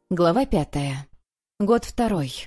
Глава 5. Год второй.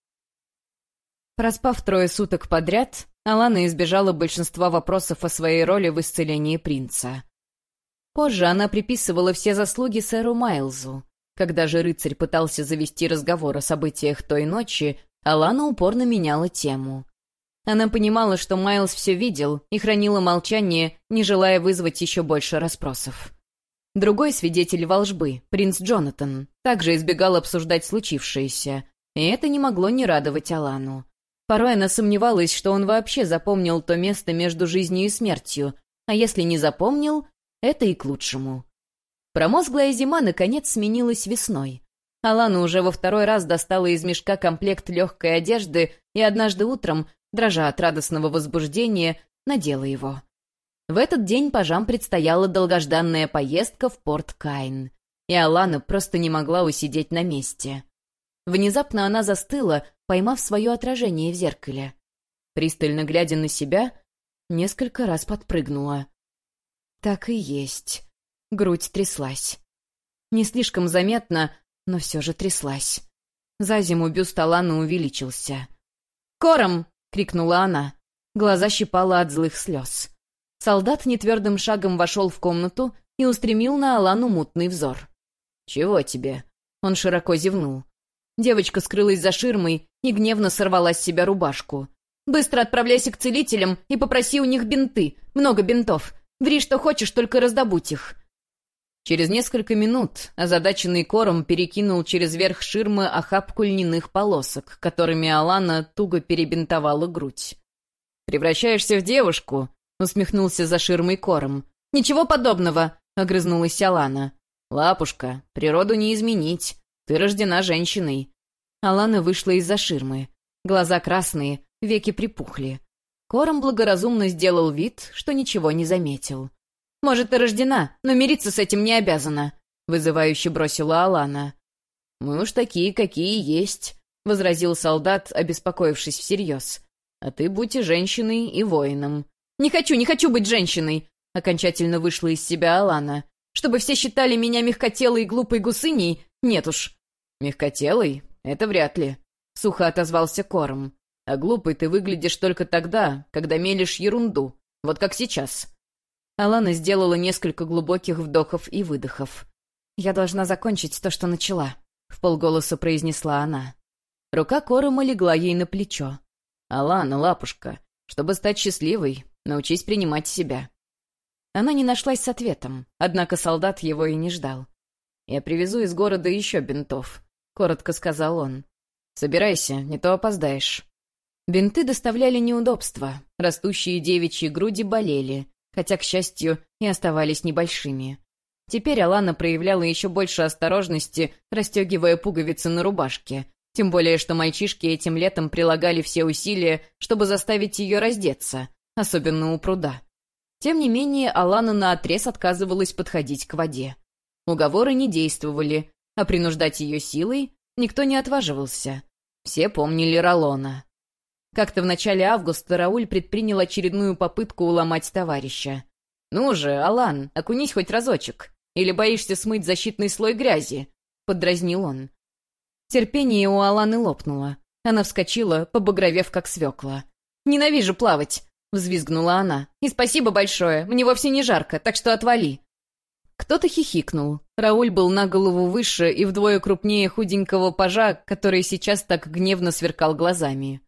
Проспав 3 суток подряд, Алана избежала большинства вопросов о своей роли в исцелении принца. Позже она приписывала все заслуги сэру Майлзу. Когда же рыцарь пытался завести разговор о событиях той ночи, Алана упорно меняла тему. Она понимала, что Майлз все видел, и хранила молчание, не желая вызвать еще больше расспросов. Другой свидетель волжбы, принц Джонатан, также избегал обсуждать случившееся, и это не могло не радовать Алану. Порой она сомневалась, что он вообще запомнил то место между жизнью и смертью, а если не запомнил, это и к лучшему. Промозглая зима, наконец, сменилась весной. Алана уже во второй раз достала из мешка комплект легкой одежды и однажды утром, дрожа от радостного возбуждения, надела его. В этот день пажам предстояла долгожданная поездка в порт Кайн, и Алана просто не могла усидеть на месте. Внезапно она застыла, поймав свое отражение в зеркале. Пристально глядя на себя, несколько раз подпрыгнула. Так и есть. Грудь тряслась. Не слишком заметно, но все же тряслась. За зиму бюст Аланы увеличился. «Кором!» — крикнула она. Глаза щипала от злых слез. Солдат нетвердым шагом вошел в комнату и устремил на Алану мутный взор. «Чего тебе?» Он широко зевнул. Девочка скрылась за ширмой и гневно сорвала с себя рубашку. «Быстро отправляйся к целителям и попроси у них бинты. Много бинтов. Ври, что хочешь, только раздобудь их». Через несколько минут озадаченный Кором перекинул через верх ширмы охапку льняных полосок, которыми Алана туго перебинтовала грудь. «Превращаешься в девушку?» — усмехнулся за ширмой Кором. «Ничего подобного!» — огрызнулась Алана. «Лапушка, природу не изменить. Ты рождена женщиной». Алана вышла из-за ширмы. Глаза красные, веки припухли. Кором благоразумно сделал вид, что ничего не заметил. «Может, и рождена, но мириться с этим не обязана», — вызывающе бросила Алана. «Мы уж такие, какие есть», — возразил солдат, обеспокоившись всерьез. «А ты будь и женщиной, и воином». «Не хочу быть женщиной!» — окончательно вышла из себя Алана. «Чтобы все считали меня мягкотелой и глупой гусыней? Нет уж». «Мягкотелой? Это вряд ли», — сухо отозвался Кором. «А глупой ты выглядишь только тогда, когда мелешь ерунду, вот как сейчас». Алана сделала несколько глубоких вдохов и выдохов. «Я должна закончить то, что начала», — вполголоса произнесла она. Рука Корома легла ей на плечо. «Алана, лапушка, чтобы стать счастливой, научись принимать себя». Она не нашлась с ответом, однако солдат его и не ждал. «Я привезу из города еще бинтов», — коротко сказал он. «Собирайся, не то опоздаешь». Бинты доставляли неудобства, растущие девичьи груди болели, хотя, к счастью, и оставались небольшими. Теперь Алана проявляла еще больше осторожности, расстегивая пуговицы на рубашке, тем более что мальчишки этим летом прилагали все усилия, чтобы заставить ее раздеться, особенно у пруда. Тем не менее, Алана наотрез отказывалась подходить к воде. Уговоры не действовали, а принуждать ее силой никто не отваживался. Все помнили Ролона. Как-то в начале августа Рауль предпринял очередную попытку уломать товарища. «Ну же, Алан, окунись хоть разочек. Или боишься смыть защитный слой грязи?» — поддразнил он. Терпение у Аланы лопнуло. Она вскочила, побагровев как свекла. «Ненавижу плавать!» — взвизгнула она. «И спасибо большое, мне вовсе не жарко, так что отвали!» Кто-то хихикнул. Рауль был на голову выше и вдвое крупнее худенького пажа, который сейчас так гневно сверкал глазами.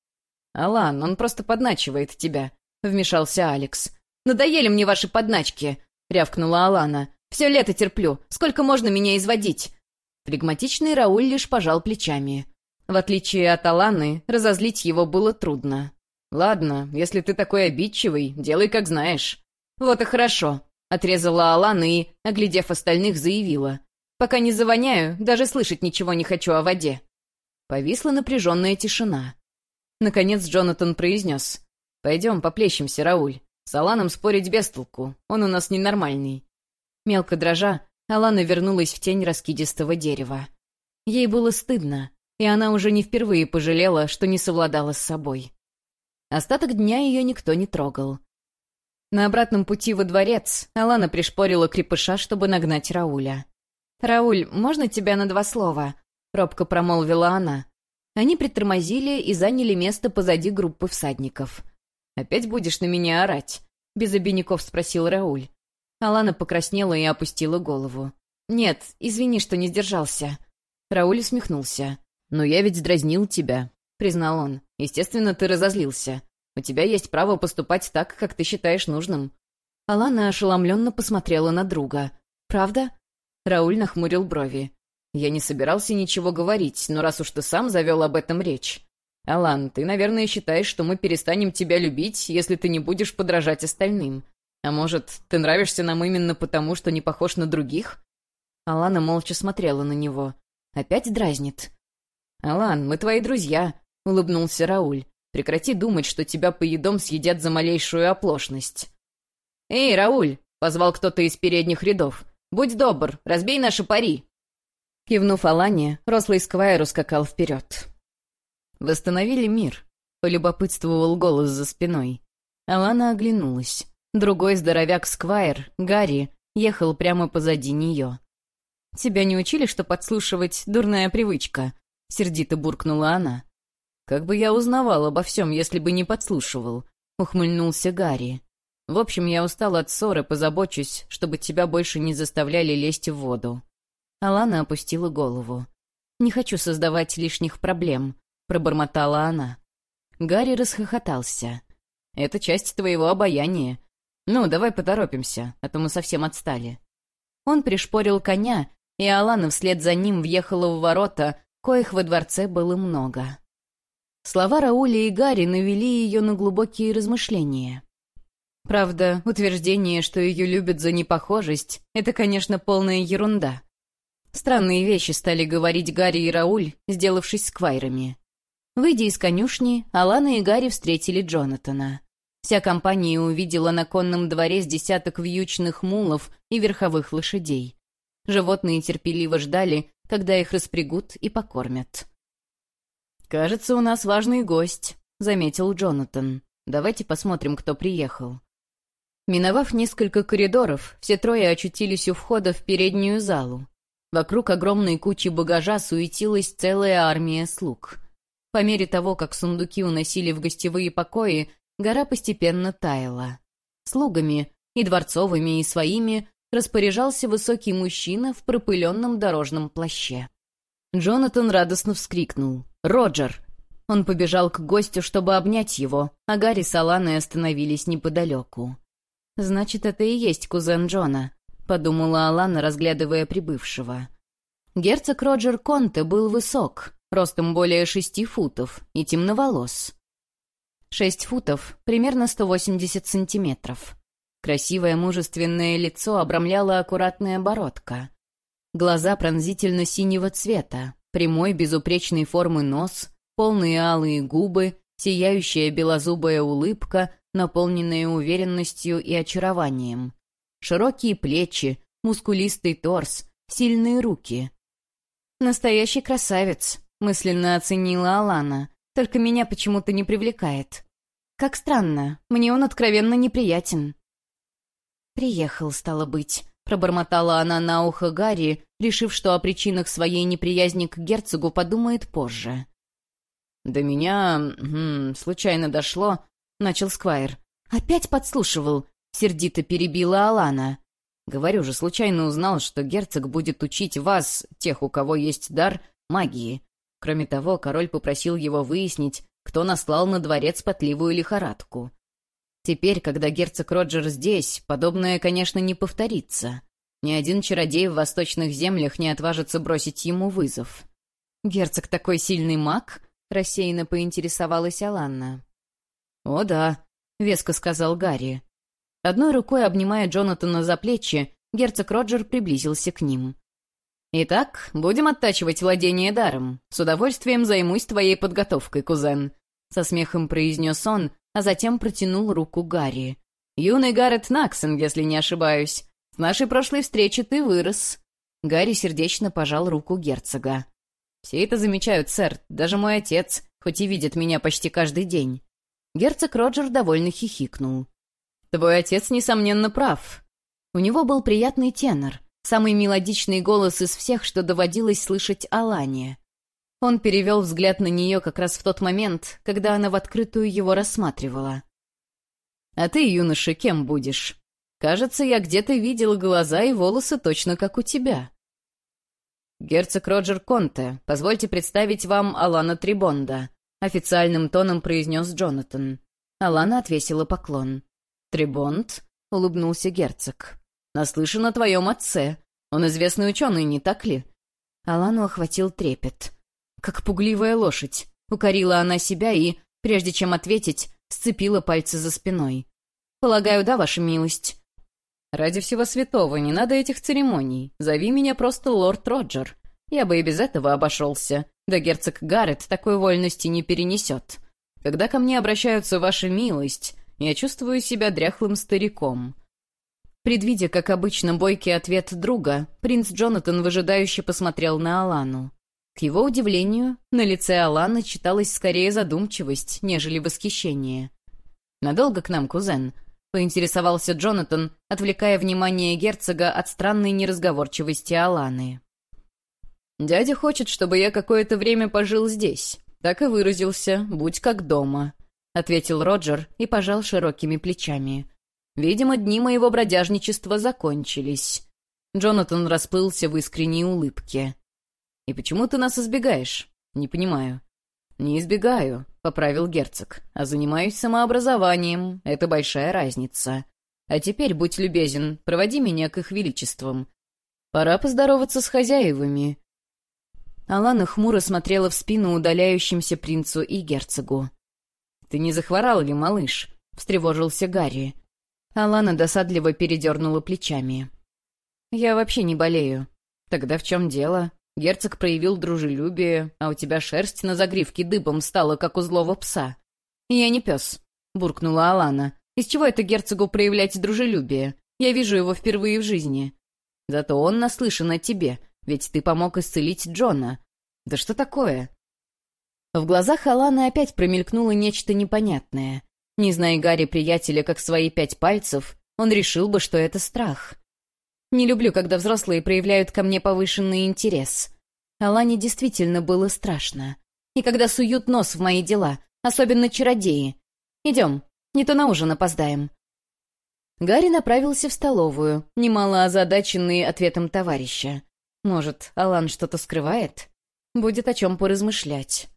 «Алан, он просто подначивает тебя», — вмешался Алекс. «Надоели мне ваши подначки!» — рявкнула Алана. «Все лето терплю. Сколько можно меня изводить?» Флегматичный Рауль лишь пожал плечами. В отличие от Аланы, разозлить его было трудно. «Ладно, если ты такой обидчивый, делай как знаешь». «Вот и хорошо», — отрезала Алана и, оглядев остальных, заявила. «Пока не завоняю, даже слышать ничего не хочу о воде». Повисла напряженная тишина. Наконец Джонатан произнес. «Пойдем поплещемся, Рауль. С Аланом спорить без толку, он у нас ненормальный». Мелко дрожа, Алана вернулась в тень раскидистого дерева. Ей было стыдно, и она уже не впервые пожалела, что не совладала с собой. Остаток дня ее никто не трогал. На обратном пути во дворец Алана пришпорила крепыша, чтобы нагнать Рауля. «Рауль, можно тебя на 2 слова?» — робко промолвила она. Они притормозили и заняли место позади группы всадников. «Опять будешь на меня орать?» — без обиняков спросил Рауль. Алана покраснела и опустила голову. «Нет, извини, что не сдержался». Рауль усмехнулся. «Но я ведь дразнил тебя», — признал он. «Естественно, ты разозлился. У тебя есть право поступать так, как ты считаешь нужным». Алана ошеломленно посмотрела на друга. «Правда?» Рауль нахмурил брови. «Я не собирался ничего говорить, но раз уж ты сам завел об этом речь. Алан, ты, наверное, считаешь, что мы перестанем тебя любить, если ты не будешь подражать остальным. А может, ты нравишься нам именно потому, что не похож на других?» Алана молча смотрела на него. «Опять дразнит?» «Алан, мы твои друзья», — улыбнулся Рауль. «Прекрати думать, что тебя поедом съедят за малейшую оплошность». «Эй, Рауль!» — позвал кто-то из передних рядов. «Будь добр, разбей наши пари!» Кивнув Алане, рослый сквайр ускакал вперед. «Восстановили мир», — полюбопытствовал голос за спиной. Алана оглянулась. Другой здоровяк-сквайр, Гарри, ехал прямо позади нее. «Тебя не учили, что подслушивать — дурная привычка?» — сердито буркнула она. «Как бы я узнавал обо всем, если бы не подслушивал?» — ухмыльнулся Гарри. «В общем, я устал от ссоры, позабочусь, чтобы тебя больше не заставляли лезть в воду». Алана опустила голову. «Не хочу создавать лишних проблем», — пробормотала она. Гарри расхохотался. «Это часть твоего обаяния. Ну, давай поторопимся, а то мы совсем отстали». Он пришпорил коня, и Алана вслед за ним въехала в ворота, коих во дворце было много. Слова Рауля и Гарри навели ее на глубокие размышления. Правда, утверждение, что ее любят за непохожесть, это, конечно, полная ерунда. Странные вещи стали говорить Гарри и Рауль, сделавшись сквайрами. Выйдя из конюшни, Алана и Гарри встретили Джонатана. Вся компания увидела на конном дворе с десяток вьючных мулов и верховых лошадей. Животные терпеливо ждали, когда их распрягут и покормят. «Кажется, у нас важный гость», — заметил Джонатан. «Давайте посмотрим, кто приехал». Миновав несколько коридоров, все трое очутились у входа в переднюю залу. Вокруг огромной кучи багажа суетилась целая армия слуг. По мере того, как сундуки уносили в гостевые покои, гора постепенно таяла. Слугами, и дворцовыми, и своими, распоряжался высокий мужчина в пропыленном дорожном плаще. Джонатан радостно вскрикнул. «Роджер!» Он побежал к гостю, чтобы обнять его, а Гарри с Аланой остановились неподалеку. «Значит, это и есть кузен Джона», — подумала Алана, разглядывая прибывшего. Герцог Роджер Конте был высок, ростом более 6 футов, и темноволос. 6 футов, примерно 180 сантиметров. Красивое мужественное лицо обрамляла аккуратная бородка. Глаза пронзительно синего цвета, прямой безупречной формы нос, полные алые губы, сияющая белозубая улыбка, наполненная уверенностью и очарованием. Широкие плечи, мускулистый торс, сильные руки. «Настоящий красавец», — мысленно оценила Алана, «только меня почему-то не привлекает. Как странно, мне он откровенно неприятен». «Приехал, стало быть», — пробормотала она на ухо Гарри, решив, что о причинах своей неприязни к герцогу подумает позже. «До меня... случайно дошло», — начал сквайр. «Опять подслушивал», — сердито перебила Алана. «Говорю же, случайно узнал, что герцог будет учить вас, тех, у кого есть дар, магии. Кроме того, король попросил его выяснить, кто наслал на дворец потливую лихорадку. Теперь, когда герцог Роджер здесь, подобное, конечно, не повторится. Ни один чародей в восточных землях не отважится бросить ему вызов». «Герцог такой сильный маг?» — рассеянно поинтересовалась Алана. «О да», — веско сказал Гарри. Одной рукой обнимая Джонатана за плечи, герцог Роджер приблизился к ним. «Итак, будем оттачивать владение даром. С удовольствием займусь твоей подготовкой, кузен», — со смехом произнес он, а затем протянул руку Гарри. «Юный Гаррет Наксон, если не ошибаюсь. С нашей прошлой встречи ты вырос». Гарри сердечно пожал руку герцога. «Все это замечают, сэр, даже мой отец, хоть и видит меня почти каждый день». Герцог Роджер довольно хихикнул. «Твой отец, несомненно, прав». У него был приятный тенор, самый мелодичный голос из всех, что доводилось слышать Алане. Он перевел взгляд на нее как раз в тот момент, когда она в открытую его рассматривала. «А ты, юноша, кем будешь? Кажется, я где-то видел глаза и волосы точно как у тебя». «Герцог Роджер Конте, позвольте представить вам Алана Трибонда», — официальным тоном произнес Джонатан. Алана отвесила поклон. «Трибонд?» — улыбнулся герцог. «Наслышан о твоем отце. Он известный ученый, не так ли?» Алану охватил трепет. «Как пугливая лошадь», — укорила она себя и, прежде чем ответить, сцепила пальцы за спиной. «Полагаю, да, ваша милость?» «Ради всего святого, не надо этих церемоний. Зови меня просто лорд Роджер. Я бы и без этого обошелся. Да герцог Гаррет такой вольности не перенесет. Когда ко мне обращаются ваша милость, я чувствую себя дряхлым стариком». Предвидя, как обычно, бойкий ответ друга, принц Джонатан выжидающе посмотрел на Алану. К его удивлению, на лице Аланы читалась скорее задумчивость, нежели восхищение. «Надолго к нам, кузен?» — поинтересовался Джонатан, отвлекая внимание герцога от странной неразговорчивости Аланы. «Дядя хочет, чтобы я какое-то время пожил здесь. Так и выразился, будь как дома», — ответил Роджер и пожал широкими плечами. «Видимо, дни моего бродяжничества закончились». Джонатан расплылся в искренней улыбке. «И почему ты нас избегаешь? Не понимаю». «Не избегаю», — поправил герцог, — «а занимаюсь самообразованием. Это большая разница. А теперь, будь любезен, проводи меня к их величествам. Пора поздороваться с хозяевами». Алана хмуро смотрела в спину удаляющимся принцу и герцогу. «Ты не захворал ли, малыш?» — встревожился Гарри. Алана досадливо передернула плечами. «Я вообще не болею». «Тогда в чем дело? Герцог проявил дружелюбие, а у тебя шерсть на загривке дыбом стала, как у злого пса». «Я не пес», — буркнула Алана. «Из чего это герцогу проявлять дружелюбие? Я вижу его впервые в жизни». «Зато он наслышан о тебе, ведь ты помог исцелить Джона. Да что такое?» В глазах Аланы опять промелькнуло нечто непонятное. Не зная Гарри приятеля как свои 5 пальцев, он решил бы, что это страх. «Не люблю, когда взрослые проявляют ко мне повышенный интерес». Алане действительно было страшно. «И когда суют нос в мои дела, особенно чародеи. Идем, не то на ужин опоздаем». Гарри направился в столовую, немало озадаченный ответом товарища. Может, Алан что-то скрывает? Будет о чем поразмышлять.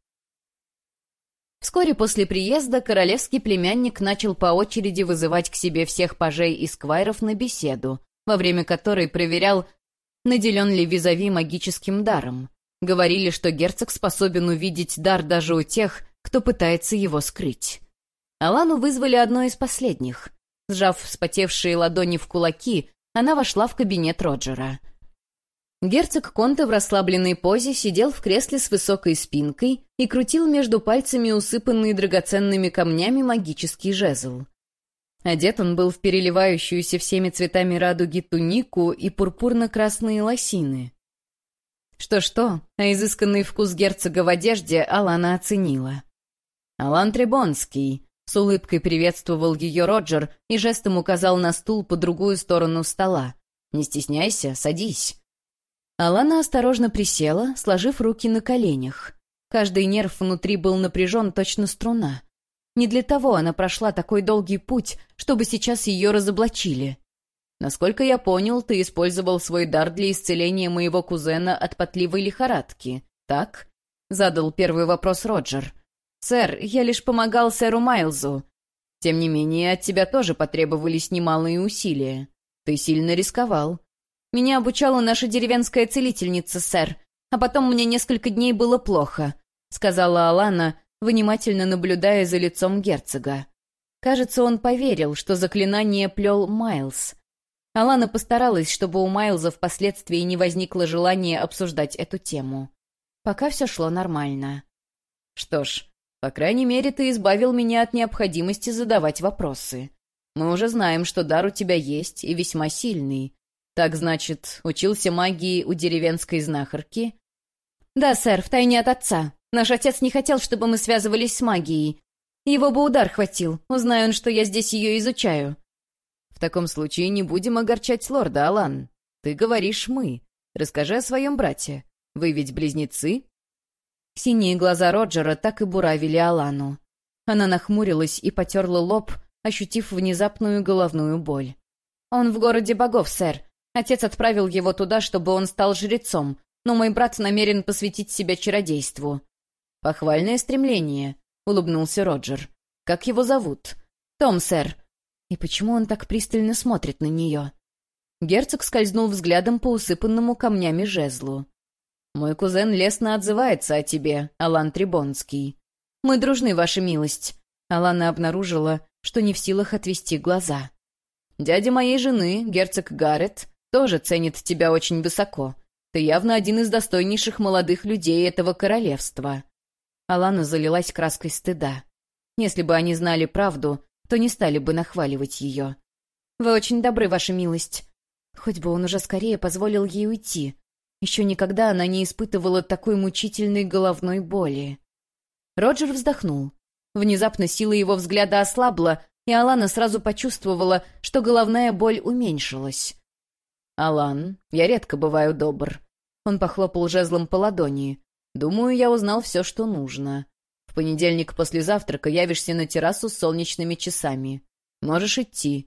Вскоре после приезда королевский племянник начал по очереди вызывать к себе всех пажей и сквайров на беседу, во время которой проверял, наделен ли визави магическим даром. Говорили, что герцог способен увидеть дар даже у тех, кто пытается его скрыть. Алану вызвали одной из последних. Сжав вспотевшие ладони в кулаки, она вошла в кабинет Роджера. Герцог Конте в расслабленной позе сидел в кресле с высокой спинкой и крутил между пальцами усыпанный драгоценными камнями магический жезл. Одет он был в переливающуюся всеми цветами радуги тунику и пурпурно-красные лосины. Что-что, а изысканный вкус герцога в одежде Алана оценила. «Алан Трибонский», — с улыбкой приветствовал ее Роджер и жестом указал на стул по другую сторону стола. «Не стесняйся, садись». Алана осторожно присела, сложив руки на коленях. Каждый нерв внутри был напряжен, точно струна. Не для того она прошла такой долгий путь, чтобы сейчас ее разоблачили. «Насколько я понял, ты использовал свой дар для исцеления моего кузена от потливой лихорадки, так?» — задал первый вопрос Роджер. «Сэр, я лишь помогал сэру Майлзу. Тем не менее, от тебя тоже потребовались немалые усилия. Ты сильно рисковал. Меня обучала наша деревенская целительница, сэр, а потом мне несколько дней было плохо», — сказала Алана, внимательно наблюдая за лицом герцога. Кажется, он поверил, что заклинание плел Майлз. Алана постаралась, чтобы у Майлза впоследствии не возникло желания обсуждать эту тему. Пока все шло нормально. «Что ж, по крайней мере, ты избавил меня от необходимости задавать вопросы. Мы уже знаем, что дар у тебя есть и весьма сильный. Так, значит, учился магии у деревенской знахарки?» «Да, сэр, втайне от отца. Наш отец не хотел, чтобы мы связывались с магией. Его бы удар хватил, узнай он, что я здесь ее изучаю». «В таком случае не будем огорчать лорда, Алан. Ты говоришь «мы». Расскажи о своем брате. Вы ведь близнецы?» Синие глаза Роджера так и буравили Алану. Она нахмурилась и потерла лоб, ощутив внезапную головную боль. «Он в городе богов, сэр. Отец отправил его туда, чтобы он стал жрецом, но мой брат намерен посвятить себя чародейству». «Похвальное стремление», — улыбнулся Роджер. «Как его зовут?» «Том, сэр». И почему он так пристально смотрит на нее? Герцог скользнул взглядом по усыпанному камнями жезлу. «Мой кузен лестно отзывается о тебе, Алан Трибонский. Мы дружны, ваша милость». Алана обнаружила, что не в силах отвести глаза. «Дядя моей жены, герцог Гаррет, тоже ценит тебя очень высоко. Ты явно один из достойнейших молодых людей этого королевства». Алана залилась краской стыда. Если бы они знали правду, то не стали бы нахваливать ее. «Вы очень добры, ваша милость». Хоть бы он уже скорее позволил ей уйти. Еще никогда она не испытывала такой мучительной головной боли. Роджер вздохнул. Внезапно сила его взгляда ослабла, и Алана сразу почувствовала, что головная боль уменьшилась. «Алан, я редко бываю добр». Он похлопал жезлом по ладони. «Думаю, я узнал все, что нужно. В понедельник после завтрака явишься на террасу с солнечными часами. Можешь идти».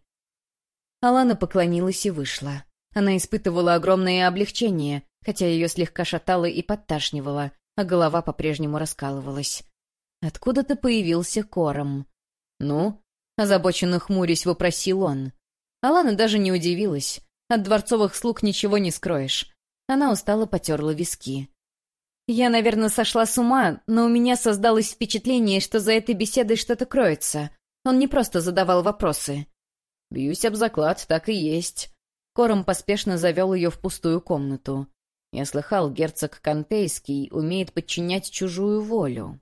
Алана поклонилась и вышла. Она испытывала огромное облегчение, хотя ее слегка шатало и подташнивало, а голова по-прежнему раскалывалась. Откуда-то появился Кором. «Ну?» — озабоченно хмурясь вопросил он. Алана даже не удивилась. От дворцовых слуг ничего не скроешь. Она устало потерла виски. «Я, наверное, сошла с ума, но у меня создалось впечатление, что за этой беседой что-то кроется. Он не просто задавал вопросы». «Бьюсь об заклад, так и есть». Кором поспешно завел ее в пустую комнату. «Я слыхал, герцог Кантейский умеет подчинять чужую волю».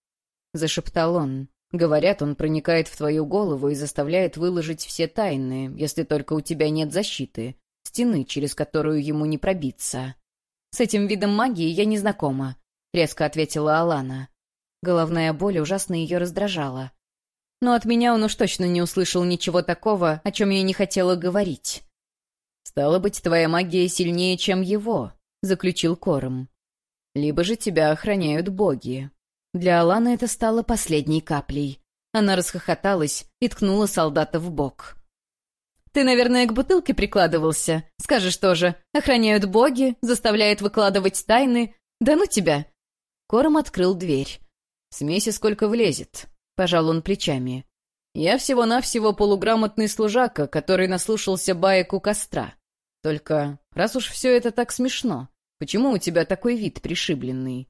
Зашептал он. «Говорят, он проникает в твою голову и заставляет выложить все тайны, если только у тебя нет защиты, стены, через которую ему не пробиться». «С этим видом магии я не знакома», — резко ответила Алана. Головная боль ужасно ее раздражала. Но от меня он уж точно не услышал ничего такого, о чем я не хотела говорить. «Стало быть, твоя магия сильнее, чем его», — заключил Кором. «Либо же тебя охраняют боги». Для Аланы это стало последней каплей. Она расхохоталась и ткнула солдата в бок. «Ты, наверное, к бутылке прикладывался. Скажешь тоже. Охраняют боги, заставляют выкладывать тайны. Да ну тебя!» Кором открыл дверь. «Смеси сколько влезет», — пожал он плечами. «Я всего-навсего полуграмотный служака, который наслушался баек у костра. Только, раз уж все это так смешно, почему у тебя такой вид пришибленный?»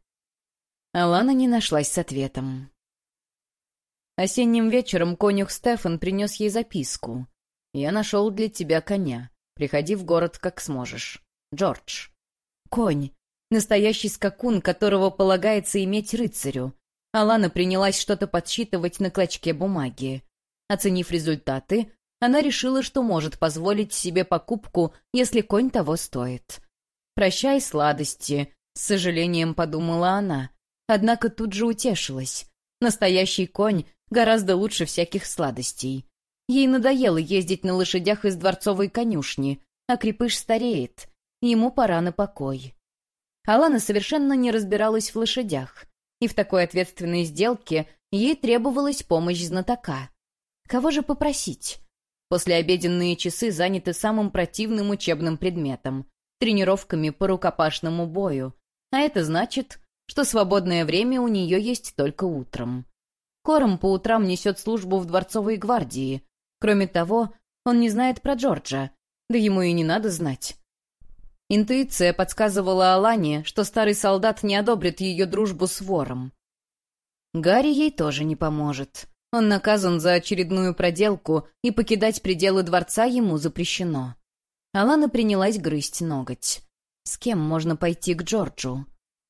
Алана не нашлась с ответом. Осенним вечером конюх Стефан принес ей записку. «Я нашел для тебя коня. Приходи в город, как сможешь. Джордж». Конь. Настоящий скакун, которого полагается иметь рыцарю. Алана принялась что-то подсчитывать на клочке бумаги. Оценив результаты, она решила, что может позволить себе покупку, если конь того стоит. «Прощай, сладости», — с сожалением подумала она. Однако тут же утешилась. Настоящий конь гораздо лучше всяких сладостей. Ей надоело ездить на лошадях из дворцовой конюшни, а крепыш стареет. Ему пора на покой. Алана совершенно не разбиралась в лошадях, и в такой ответственной сделке ей требовалась помощь знатока. Кого же попросить? Послеобеденные часы заняты самым противным учебным предметом — тренировками по рукопашному бою, а это значит, что свободное время у нее есть только утром. Кором по утрам несет службу в дворцовой гвардии. Кроме того, он не знает про Джорджа, да ему и не надо знать. Интуиция подсказывала Алане, что старый солдат не одобрит ее дружбу с вором. Гарри ей тоже не поможет. Он наказан за очередную проделку, и покидать пределы дворца ему запрещено. Алана принялась грызть ноготь. С кем можно пойти к Джорджу?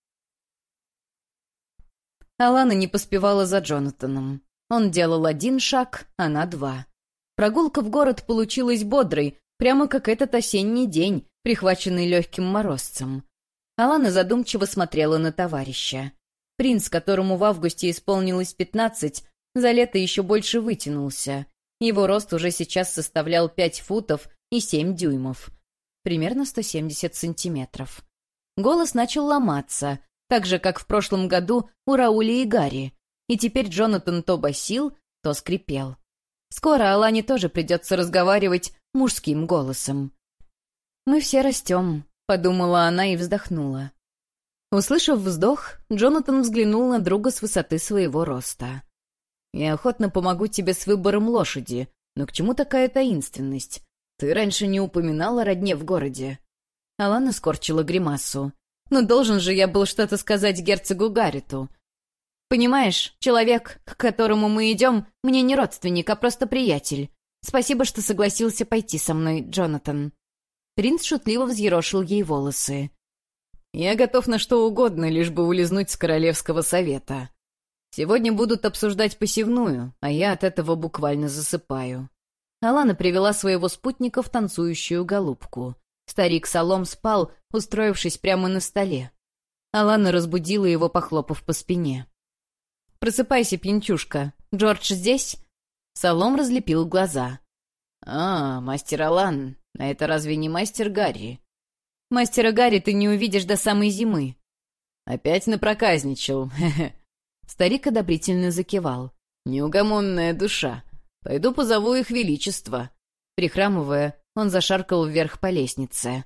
Алана не поспевала за Джонатаном. Он делал один шаг, она два. Прогулка в город получилась бодрой, прямо как этот осенний день, прихваченный легким морозцем. Алана задумчиво смотрела на товарища. Принц, которому в августе исполнилось 15, за лето еще больше вытянулся. Его рост уже сейчас составлял 5 футов и 7 дюймов. примерно 170 сантиметров. Голос начал ломаться, так же, как в прошлом году у Рауля и Гарри, и теперь Джонатан то басил, то скрипел. Скоро Алане тоже придется разговаривать мужским голосом. «Мы все растем», — подумала она и вздохнула. Услышав вздох, Джонатан взглянул на друга с высоты своего роста. «Я охотно помогу тебе с выбором лошади, но к чему такая таинственность? Ты раньше не упоминала о родне в городе?» Алана скорчила гримасу. «Ну, должен же я был что-то сказать герцогу Гаррету. Понимаешь, человек, к которому мы идем, мне не родственник, а просто приятель. Спасибо, что согласился пойти со мной, Джонатан». Принц шутливо взъерошил ей волосы. «Я готов на что угодно, лишь бы улизнуть с королевского совета. Сегодня будут обсуждать посевную, а я от этого буквально засыпаю». Алана привела своего спутника в танцующую голубку. Старик Салом спал, устроившись прямо на столе. Алана разбудила его, похлопав по спине. «Просыпайся, пьянчушка. Джордж здесь?» Салом разлепил глаза. «А, мастер Алан, а это разве не мастер Гарри?» «Мастера Гарри ты не увидишь до самой зимы». «Опять напроказничал. Хе-хе». Старик одобрительно закивал. «Неугомонная душа. Пойду позову их величество». Прихрамывая, он зашаркал вверх по лестнице.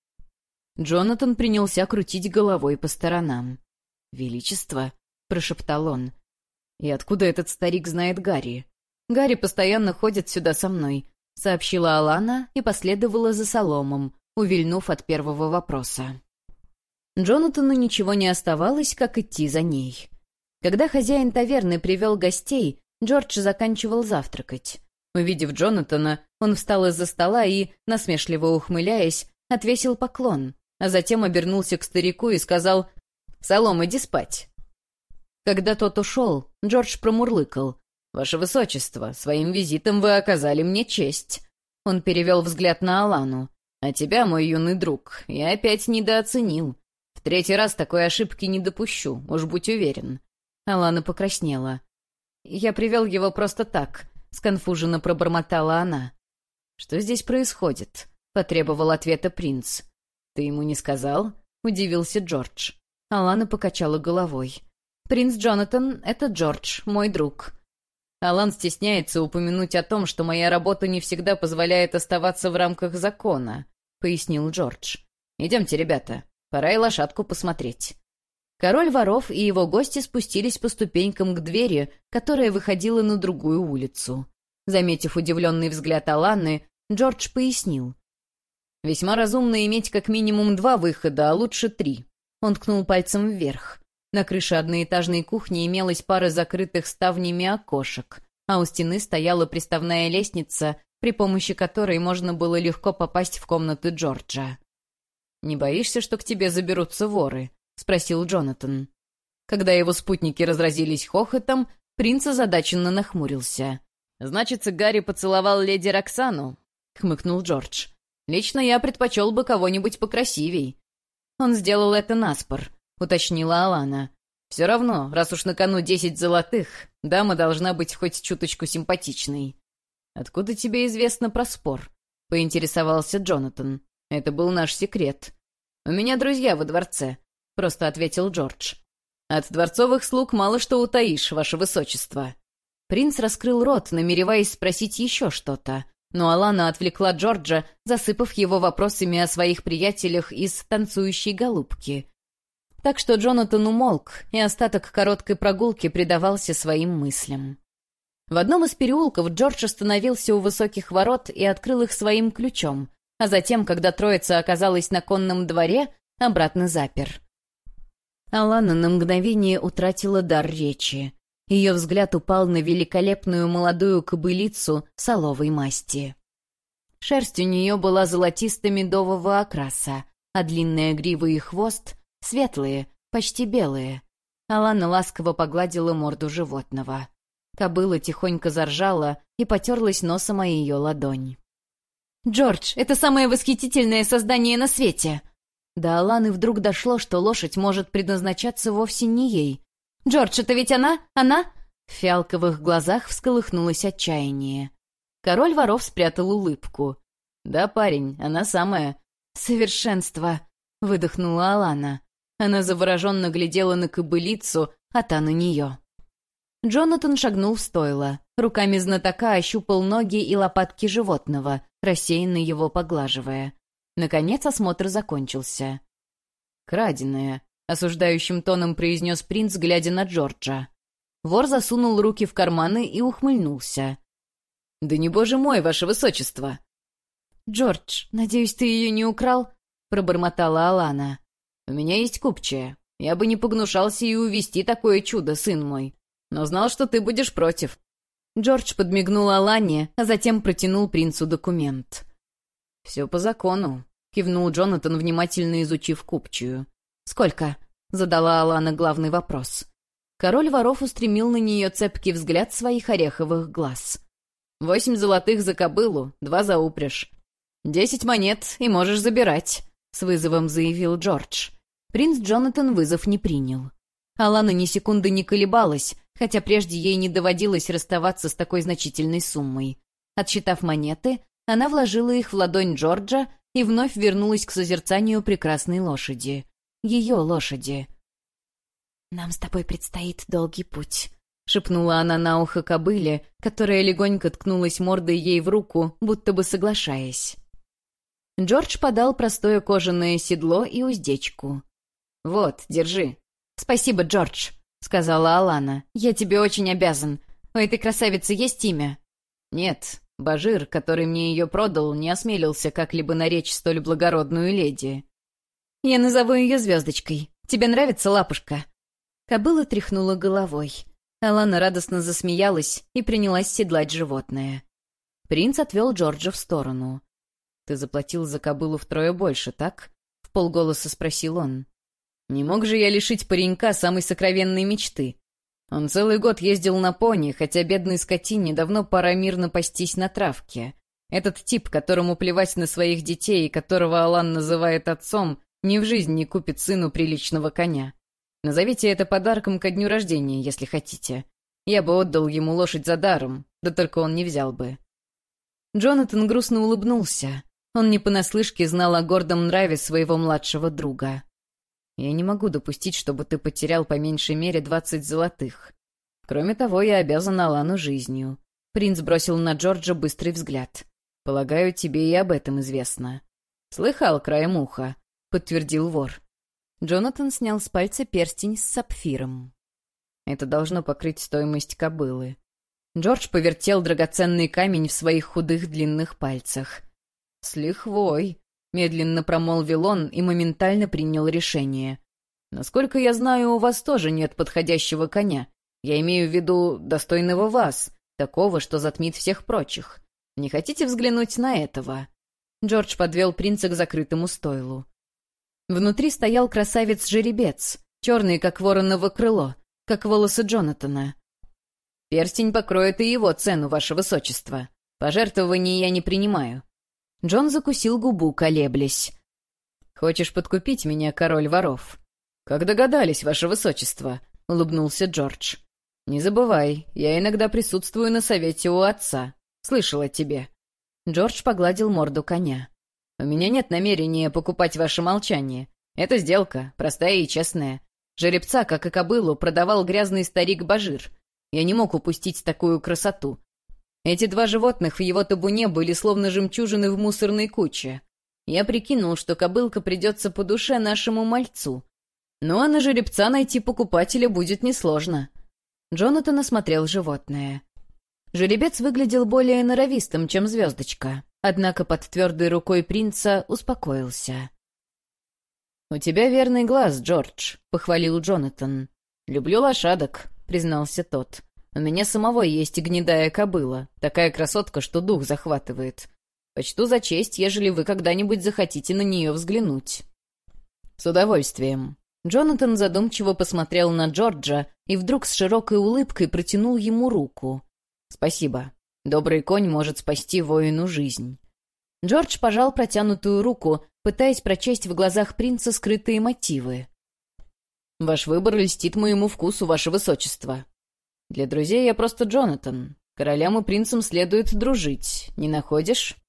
Джонатан принялся крутить головой по сторонам. «Величество?» — прошептал он. «И откуда этот старик знает Гарри?» «Гарри постоянно ходит сюда со мной», — сообщила Алана и последовала за Соломом, увильнув от первого вопроса. Джонатану ничего не оставалось, как идти за ней. Когда хозяин таверны привел гостей, Джордж заканчивал завтракать. Увидев Джонатана, он встал из-за стола и, насмешливо ухмыляясь, отвесил поклон, а затем обернулся к старику и сказал: «Солом, иди спать». Когда тот ушел, Джордж промурлыкал: «Ваше высочество, своим визитом вы оказали мне честь». Он перевел взгляд на Алану. «А тебя, мой юный друг, я опять недооценил. В третий раз такой ошибки не допущу, уж будь уверен». Алана покраснела. «Я привел его просто так», — сконфуженно пробормотала она. «Что здесь происходит?» — потребовал ответа принц. «Ты ему не сказал?» — удивился Джордж. Алана покачала головой. «Принц Джонатан — это Джордж, мой друг». Алан стесняется упомянуть о том, что моя работа не всегда позволяет оставаться в рамках закона, — пояснил Джордж. «Идемте, ребята, пора и лошадку посмотреть». Король воров и его гости спустились по ступенькам к двери, которая выходила на другую улицу. Заметив удивленный взгляд Аланы, Джордж пояснил. «Весьма разумно иметь как минимум 2 выхода, а лучше 3». Он ткнул пальцем вверх. На крыше одноэтажной кухни имелась пара закрытых ставнями окошек, а у стены стояла приставная лестница, при помощи которой можно было легко попасть в комнату Джорджа. «Не боишься, что к тебе заберутся воры?» — спросил Джонатан. Когда его спутники разразились хохотом, принц озадаченно нахмурился. «Значится, Гарри поцеловал леди Роксану?» — хмыкнул Джордж. «Лично я предпочел бы кого-нибудь покрасивей». «Он сделал это наспор», — уточнила Алана. «Все равно, раз уж на кону 10 золотых, дама должна быть хоть чуточку симпатичной». «Откуда тебе известно про спор?» — поинтересовался Джонатан. «Это был наш секрет». «У меня друзья во дворце», — просто ответил Джордж. «От дворцовых слуг мало что утаишь, ваше высочество». Принц раскрыл рот, намереваясь спросить еще что-то, но Алана отвлекла Джорджа, засыпав его вопросами о своих приятелях из «Танцующей голубки». Так что Джонатан умолк, и остаток короткой прогулки предавался своим мыслям. В одном из переулков Джордж остановился у высоких ворот и открыл их своим ключом, а затем, когда троица оказалась на конном дворе, обратно запер. Алана на мгновение утратила дар речи. Ее взгляд упал на великолепную молодую кобылицу соловой масти. Шерсть у нее была золотисто-медового окраса, а длинная грива и хвост — светлые, почти белые. Алана ласково погладила морду животного. Кобыла тихонько заржала и потерлась носом о ее ладонь. «Джордж, это самое восхитительное создание на свете!» До Аланы вдруг дошло, что лошадь может предназначаться вовсе не ей. «Джордж, это ведь она? Она?» В фиалковых глазах всколыхнулось отчаяние. Король воров спрятал улыбку. «Да, парень, она самая. «Совершенство!» — выдохнула Алана. Она завороженно глядела на кобылицу, а та на нее. Джонатан шагнул в стойло. Руками знатока ощупал ноги и лопатки животного, рассеянно его поглаживая. Наконец осмотр закончился. «Краденое», — осуждающим тоном произнес принц, глядя на Джорджа. Вор засунул руки в карманы и ухмыльнулся. «Да не боже мой, ваше высочество!» «Джордж, надеюсь, ты ее не украл?» — пробормотала Алана. «У меня есть купчая. Я бы не погнушался и увести такое чудо, сын мой. Но знал, что ты будешь против». Джордж подмигнул Алане, а затем протянул принцу документ. «Все по закону», — кивнул Джонатан, внимательно изучив купчую. «Сколько?» — задала Алана главный вопрос. Король воров устремил на нее цепкий взгляд своих ореховых глаз. 8 золотых за кобылу, 2 за упряжь. 10 монет, и можешь забирать», — с вызовом заявил Джордж. Принц Джонатан вызов не принял. Алана ни секунды не колебалась, хотя прежде ей не доводилось расставаться с такой значительной суммой. Отсчитав монеты, она вложила их в ладонь Джорджа и вновь вернулась к созерцанию прекрасной лошади. Ее лошади. «Нам с тобой предстоит долгий путь», — шепнула она на ухо кобыле, которая легонько ткнулась мордой ей в руку, будто бы соглашаясь. Джордж подал простое кожаное седло и уздечку. «Вот, держи». «Спасибо, Джордж», — сказала Алана. «Я тебе очень обязан. У этой красавицы есть имя?» «Нет, Бажир, который мне ее продал, не осмелился как-либо наречь столь благородную леди». «Я назову ее Звездочкой. Тебе нравится, лапушка?» Кобыла тряхнула головой. Алана радостно засмеялась и принялась седлать животное. Принц отвел Джорджа в сторону. «Ты заплатил за кобылу втрое больше, так?» — вполголоса спросил он. «Не мог же я лишить паренька самой сокровенной мечты? Он целый год ездил на пони, хотя бедной скотине давно пора мирно пастись на травке. Этот тип, которому плевать на своих детей и которого Алан называет отцом, ни в жизнь не купит сыну приличного коня. Назовите это подарком ко дню рождения, если хотите. Я бы отдал ему лошадь за даром, да только он не взял бы». Джонатан грустно улыбнулся. Он не понаслышке знал о гордом нраве своего младшего друга. «Я не могу допустить, чтобы ты потерял по меньшей мере 20 золотых. Кроме того, я обязан Алану жизнью». Принц бросил на Джорджа быстрый взгляд. «Полагаю, тебе и об этом известно». «Слыхал краем уха», — подтвердил вор. Джонатан снял с пальца перстень с сапфиром. «Это должно покрыть стоимость кобылы». Джордж повертел драгоценный камень в своих худых длинных пальцах. «С лихвой», — медленно промолвил он и моментально принял решение. «Насколько я знаю, у вас тоже нет подходящего коня. Я имею в виду достойного вас, такого, что затмит всех прочих. Не хотите взглянуть на этого?» Джордж подвел принца к закрытому стойлу. Внутри стоял красавец-жеребец, черный, как вороново крыло, как волосы Джонатана. «Перстень покроет и его цену, ваше высочество. Пожертвований я не принимаю». Джон закусил губу, колеблясь. «Хочешь подкупить меня, король воров?» «Как догадались, ваше высочество», — улыбнулся Джордж. «Не забывай, я иногда присутствую на совете у отца. Слышал о тебе». Джордж погладил морду коня. «У меня нет намерения покупать ваше молчание. Это сделка, простая и честная. Жеребца, как и кобылу, продавал грязный старик Бажир. Я не мог упустить такую красоту. Эти 2 животных в его табуне были словно жемчужины в мусорной куче. Я прикинул, что кобылка придется по душе нашему мальцу. Ну а на жеребца найти покупателя будет несложно». Джонатан осмотрел животное. Жеребец выглядел более норовистым, чем Звездочка, однако под твердой рукой принца успокоился. «У тебя верный глаз, Джордж», — похвалил Джонатан. «Люблю лошадок», — признался тот. «У меня самого есть гнедая кобыла, такая красотка, что дух захватывает. Почту за честь, ежели вы когда-нибудь захотите на нее взглянуть». «С удовольствием». Джонатан задумчиво посмотрел на Джорджа и вдруг с широкой улыбкой протянул ему руку. «Спасибо. Добрый конь может спасти воину жизнь». Джордж пожал протянутую руку, пытаясь прочесть в глазах принца скрытые мотивы. «Ваш выбор льстит моему вкусу, ваше высочество. Для друзей я просто Джонатан. Королям и принцам следует дружить, не находишь?»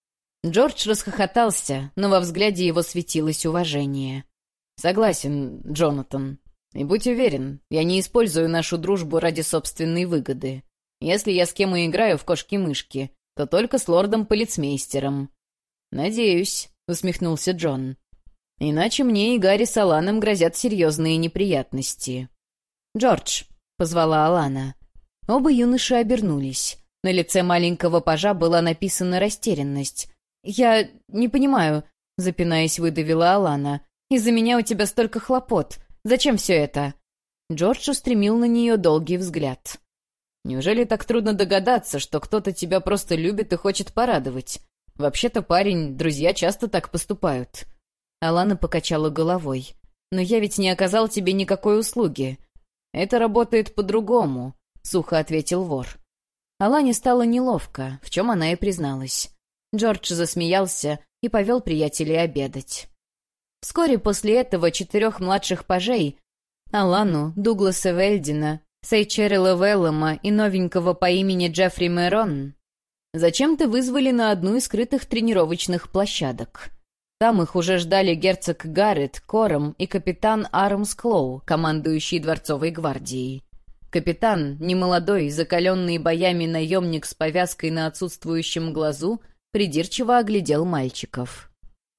Джордж расхохотался, но во взгляде его светилось уважение. «Согласен, Джонатан. И будь уверен, я не использую нашу дружбу ради собственной выгоды. Если я с кем и играю в кошки-мышки, то только с лордом-полицмейстером». «Надеюсь», — усмехнулся Джон. «Иначе мне и Гарри с Аланом грозят серьезные неприятности». «Джордж», — позвала Алана. Оба юноши обернулись. На лице маленького пажа была написана растерянность. «Я не понимаю», — запинаясь, выдавила Алана. «Из-за меня у тебя столько хлопот. Зачем все это?» Джордж устремил на нее долгий взгляд. «Неужели так трудно догадаться, что кто-то тебя просто любит и хочет порадовать? Вообще-то, парень, друзья часто так поступают». Алана покачала головой. «Но я ведь не оказал тебе никакой услуги». «Это работает по-другому», — сухо ответил вор. Алане стало неловко, в чем она и призналась. Джордж засмеялся и повел приятелей обедать. Вскоре после этого 4 младших пажей — Алану, Дугласа Вельдина, Сейчерила Веллама и новенького по имени Джеффри Мэрон — зачем-то вызвали на одну из скрытых тренировочных площадок. Там их уже ждали герцог Гаррет, Кором и капитан Армс Клоу, командующий дворцовой гвардией. Капитан, немолодой, закаленный боями наемник с повязкой на отсутствующем глазу, придирчиво оглядел мальчиков.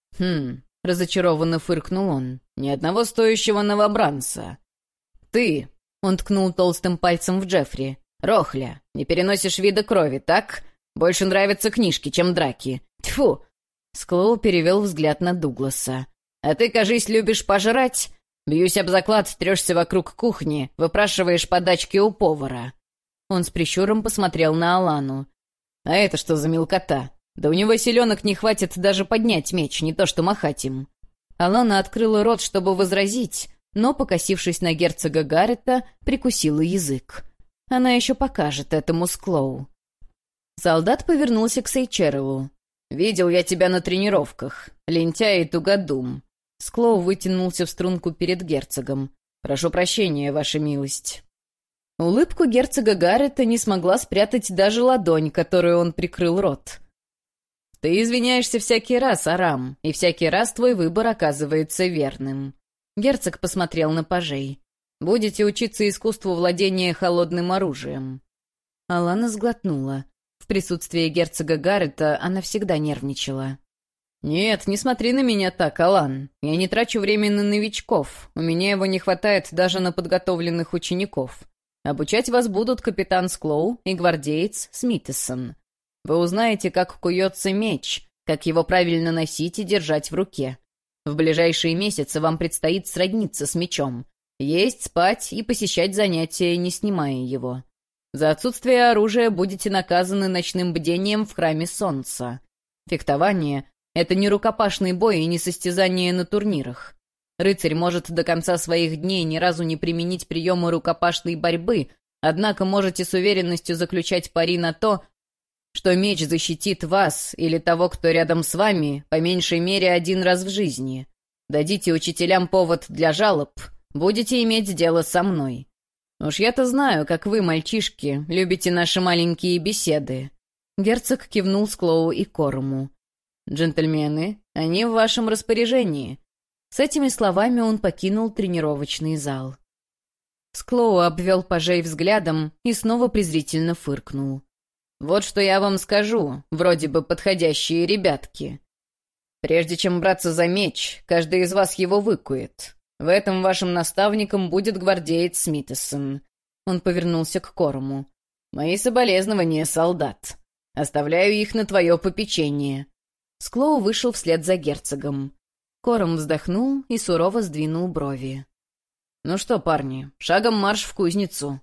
Разочарованно фыркнул он. «Ни одного стоящего новобранца». «Ты», — он ткнул толстым пальцем в Джеффри, — «рохля, не переносишь вида крови, так? Больше нравятся книжки, чем драки. Тьфу!» Склоу перевел взгляд на Дугласа. «А ты, кажись, любишь пожрать? Бьюсь об заклад, трешься вокруг кухни, выпрашиваешь подачки у повара». Он с прищуром посмотрел на Алану. «А это что за мелкота? Да у него силенок не хватит даже поднять меч, не то что махать им». Алана открыла рот, чтобы возразить, но, покосившись на герцога Гаррета, прикусила язык. Она еще покажет этому Склоу. Солдат повернулся к Сейчерелу. «Видел я тебя на тренировках, лентяй и тугодум». Склоу вытянулся в струнку перед герцогом. «Прошу прощения, ваша милость». Улыбку герцога Гаррета не смогла спрятать даже ладонь, которую он прикрыл рот. «Ты извиняешься всякий раз, Арам, и всякий раз твой выбор оказывается верным». Герцог посмотрел на пажей. «Будете учиться искусству владения холодным оружием». Алана сглотнула. В присутствии герцога Гаррета она всегда нервничала. «Нет, не смотри на меня так, Алан. Я не трачу время на новичков. У меня его не хватает даже на подготовленных учеников. Обучать вас будут капитан Склоу и гвардеец Смитесон. Вы узнаете, как куется меч, как его правильно носить и держать в руке. В ближайшие месяцы вам предстоит сродниться с мечом, есть, спать и посещать занятия, не снимая его. За отсутствие оружия будете наказаны ночным бдением в храме солнца. Фехтование — это не рукопашный бой и не состязание на турнирах. Рыцарь может до конца своих дней ни разу не применить приемы рукопашной борьбы, однако можете с уверенностью заключать пари на то, что меч защитит вас или того, кто рядом с вами, по меньшей мере 1 раз в жизни. Дадите учителям повод для жалоб, будете иметь дело со мной. Уж я-то знаю, как вы, мальчишки, любите наши маленькие беседы». Герцог кивнул Склоу и Корому. «Джентльмены, они в вашем распоряжении». С этими словами он покинул тренировочный зал. Склоу обвел пажей взглядом и снова презрительно фыркнул. «Вот что я вам скажу, вроде бы подходящие ребятки. Прежде чем браться за меч, каждый из вас его выкует. В этом вашим наставником будет гвардеец Смитесон». Он повернулся к Корому. «Мои соболезнования, солдат. Оставляю их на твое попечение». Склоу вышел вслед за герцогом. Кором вздохнул и сурово сдвинул брови. «Ну что, парни, шагом марш в кузницу».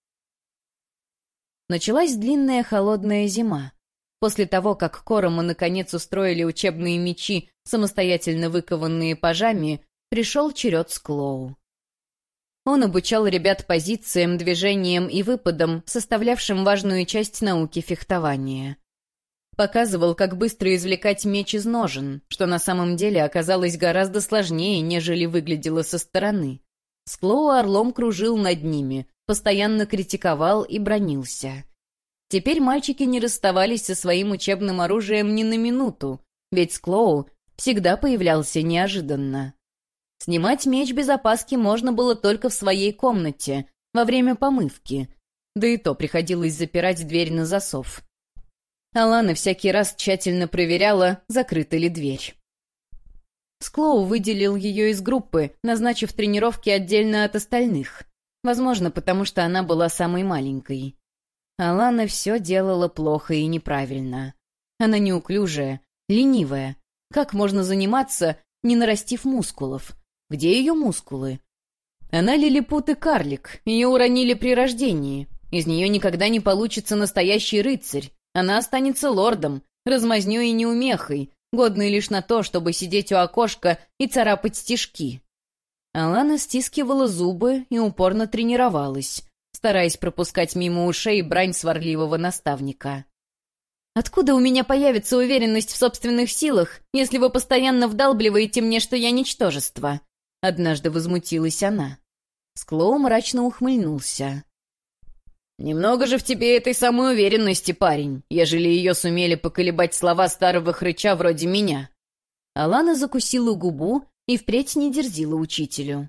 Началась длинная холодная зима. После того, как Корому наконец устроили учебные мечи, самостоятельно выкованные пажами, пришел черед Склоу. Он обучал ребят позициям, движениям и выпадам, составлявшим важную часть науки фехтования. Показывал, как быстро извлекать меч из ножен, что на самом деле оказалось гораздо сложнее, нежели выглядело со стороны. Склоу орлом кружил над ними, постоянно критиковал и бранился. Теперь мальчики не расставались со своим учебным оружием ни на минуту, ведь Склоу всегда появлялся неожиданно. Снимать меч без опаски можно было только в своей комнате, во время помывки, да и то приходилось запирать дверь на засов. Алана всякий раз тщательно проверяла, закрыта ли дверь. Склоу выделил ее из группы, назначив тренировки отдельно от остальных, возможно, потому что она была самой маленькой. Алана все делала плохо и неправильно. Она неуклюжая, ленивая. Как можно заниматься, не нарастив мускулов? Где ее мускулы? Она лилипут и карлик, ее уронили при рождении. Из нее никогда не получится настоящий рыцарь. Она останется лордом, размазнёй и неумехой, годной лишь на то, чтобы сидеть у окошка и царапать стишки. Алана стискивала зубы и упорно тренировалась, стараясь пропускать мимо ушей брань сварливого наставника. «Откуда у меня появится уверенность в собственных силах, если вы постоянно вдалбливаете мне, что я ничтожество?» Однажды возмутилась она. Склоу мрачно ухмыльнулся. «Немного же в тебе этой самой уверенности, парень, ежели ее сумели поколебать слова старого хрыча вроде меня». Алана закусила губу и впредь не дерзила учителю.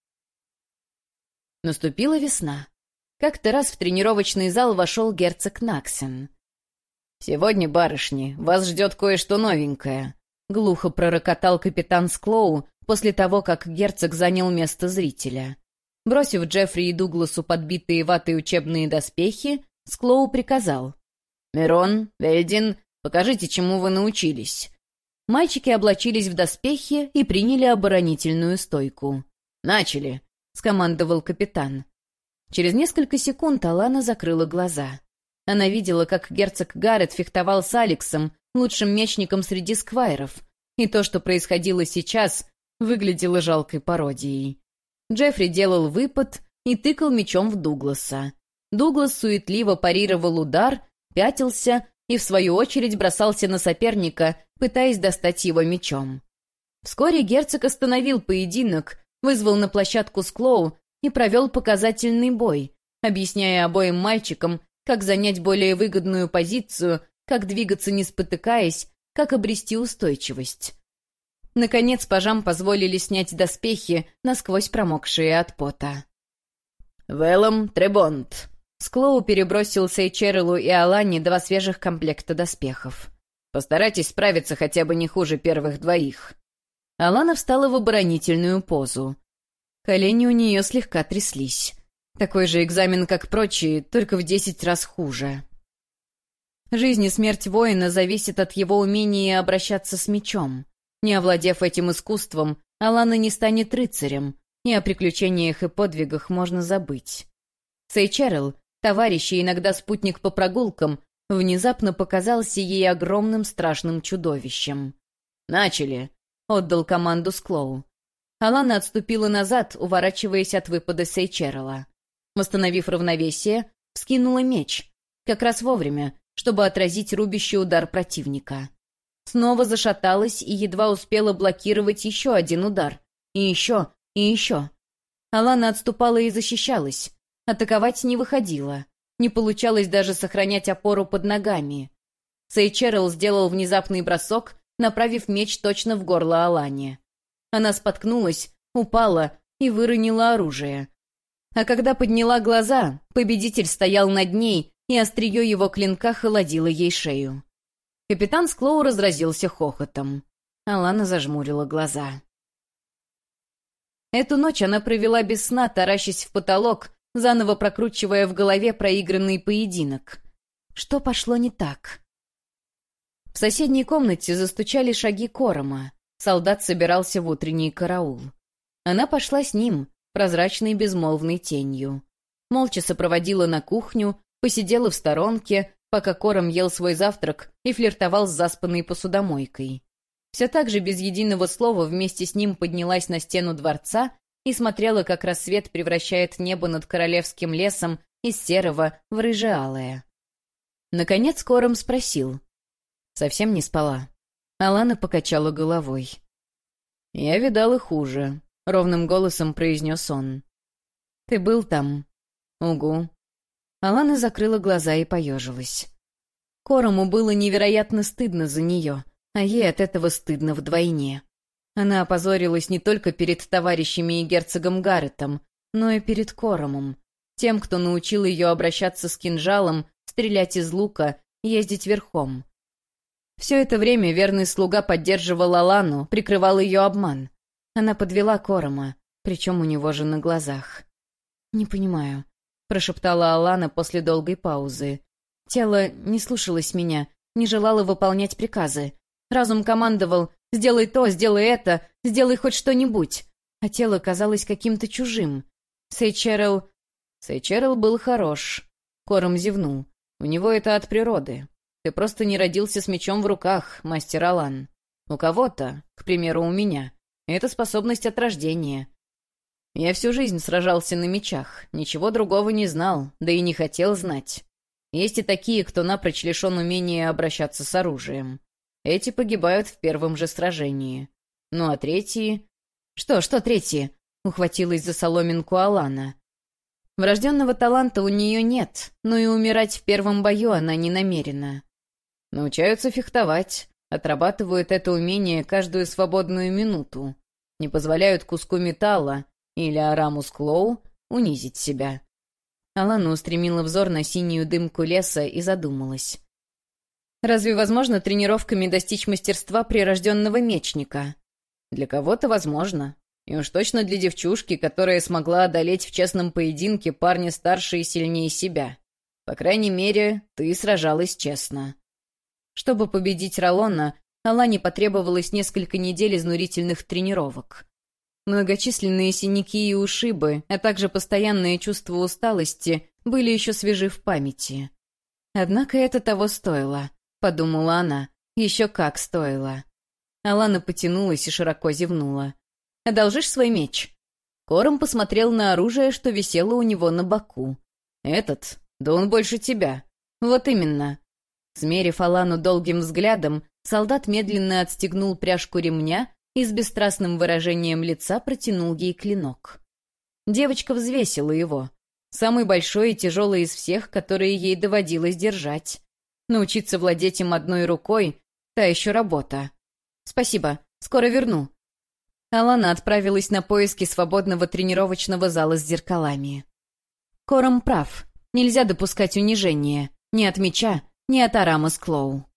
Наступила весна. Как-то раз в тренировочный зал вошел герцог Наксен. «Сегодня, барышни, вас ждет кое-что новенькое», — глухо пророкотал капитан Склоу после того, как герцог занял место зрителя. Бросив Джеффри и Дугласу подбитые ватой учебные доспехи, Склоу приказал: «Мирон, Вельдин, покажите, чему вы научились». Мальчики облачились в доспехи и приняли оборонительную стойку. «Начали», — скомандовал капитан. Через несколько секунд Алана закрыла глаза. Она видела, как герцог Гаррет фехтовал с Алексом, лучшим мечником среди сквайров, и то, что происходило сейчас, выглядело жалкой пародией. Джеффри делал выпад и тыкал мечом в Дугласа. Дуглас суетливо парировал удар, пятился и, в свою очередь, бросался на соперника, пытаясь достать его мечом. Вскоре герцог остановил поединок, вызвал на площадку Склоу и провел показательный бой, объясняя обоим мальчикам, как занять более выгодную позицию, как двигаться не спотыкаясь, как обрести устойчивость. Наконец, пажам позволили снять доспехи, насквозь промокшие от пота. «Велом Требонт!» Склоу перебросил Сейчерелу и Алане 2 свежих комплекта доспехов. «Постарайтесь справиться хотя бы не хуже первых 2». Алана встала в оборонительную позу. Колени у нее слегка тряслись. Такой же экзамен, как прочие, только в 10 раз хуже. Жизнь и смерть воина зависит от его умения обращаться с мечом. Не овладев этим искусством, Алана не станет рыцарем, и о приключениях и подвигах можно забыть. Сейчерел, товарищ и иногда спутник по прогулкам, внезапно показался ей огромным страшным чудовищем. «Начали!» — отдал команду Склоу. Алана отступила назад, уворачиваясь от выпада Сейчерела. Восстановив равновесие, вскинула меч, как раз вовремя, чтобы отразить рубящий удар противника. Снова зашаталась и едва успела блокировать еще один удар. И еще, и еще. Алана отступала и защищалась. Атаковать не выходила. Не получалось даже сохранять опору под ногами. Сейчерел сделал внезапный бросок, направив меч точно в горло Алане. Она споткнулась, упала и выронила оружие. А когда подняла глаза, победитель стоял над ней, и острие его клинка холодило ей шею. Капитан Склоу разразился хохотом. Алана зажмурила глаза. Эту ночь она провела без сна, таращась в потолок, заново прокручивая в голове проигранный поединок. Что пошло не так? В соседней комнате застучали шаги Корома. Солдат собирался в утренний караул. Она пошла с ним, прозрачной безмолвной тенью. Молча сопроводила на кухню, посидела в сторонке, пока Кором ел свой завтрак и флиртовал с заспанной посудомойкой. Все так же без единого слова вместе с ним поднялась на стену дворца и смотрела, как рассвет превращает небо над королевским лесом из серого в рыжеалое. Наконец Кором спросил. «Совсем не спала?» Алана покачала головой. «Я видал и хуже», — ровным голосом произнес он. «Ты был там?» «Угу». Алана закрыла глаза и поежилась. Корому было невероятно стыдно за нее, а ей от этого стыдно вдвойне. Она опозорилась не только перед товарищами и герцогом Гарретом, но и перед Коромом, тем, кто научил ее обращаться с кинжалом, стрелять из лука, ездить верхом. Все это время верный слуга поддерживал Алану, прикрывал ее обман. Она подвела Корома, причем у него же на глазах. «Не понимаю», — прошептала Алана после долгой паузы. «Тело не слушалось меня, не желало выполнять приказы. Разум командовал: «Сделай то, сделай это, сделай хоть что-нибудь», а тело казалось каким-то чужим. Сейчерел был хорош. Кором зевнул. «У него это от природы. Ты просто не родился с мечом в руках, мастер Алан. У кого-то, к примеру, у меня, это способность от рождения. Я всю жизнь сражался на мечах, ничего другого не знал, да и не хотел знать. Есть и такие, кто напрочь лишен умения обращаться с оружием. Эти погибают в первом же сражении. Ну а третьи...» «Что третьи?» — ухватилась за соломинку Алана. Врожденного таланта у нее нет, но и умирать в первом бою она не намерена. Научаются фехтовать, отрабатывают это умение каждую свободную минуту, не позволяют куску металла или Арамус Клоу унизить себя. Алана устремила взор на синюю дымку леса и задумалась. Разве возможно тренировками достичь мастерства прирожденного мечника? Для кого-то возможно. И уж точно для девчушки, которая смогла одолеть в честном поединке парня старше и сильнее себя. По крайней мере, ты сражалась честно. Чтобы победить Ролона, Алане потребовалось несколько недель изнурительных тренировок. Многочисленные синяки и ушибы, а также постоянное чувство усталости были еще свежи в памяти. «Однако это того стоило», — подумала она. «Еще как стоило». Алана потянулась и широко зевнула. «Одолжишь свой меч?» Кором посмотрел на оружие, что висело у него на боку. «Этот? Да он больше тебя». «Вот именно». Смерив Алану долгим взглядом, солдат медленно отстегнул пряжку ремня и с бесстрастным выражением лица протянул ей клинок. Девочка взвесила его. Самый большой и тяжелый из всех, которые ей доводилось держать. Научиться владеть им одной рукой — та еще работа. «Спасибо, скоро верну». Алана отправилась на поиски свободного тренировочного зала с зеркалами. Кором прав. Нельзя допускать унижения. Ни от меча, ни от Арамус Клоу.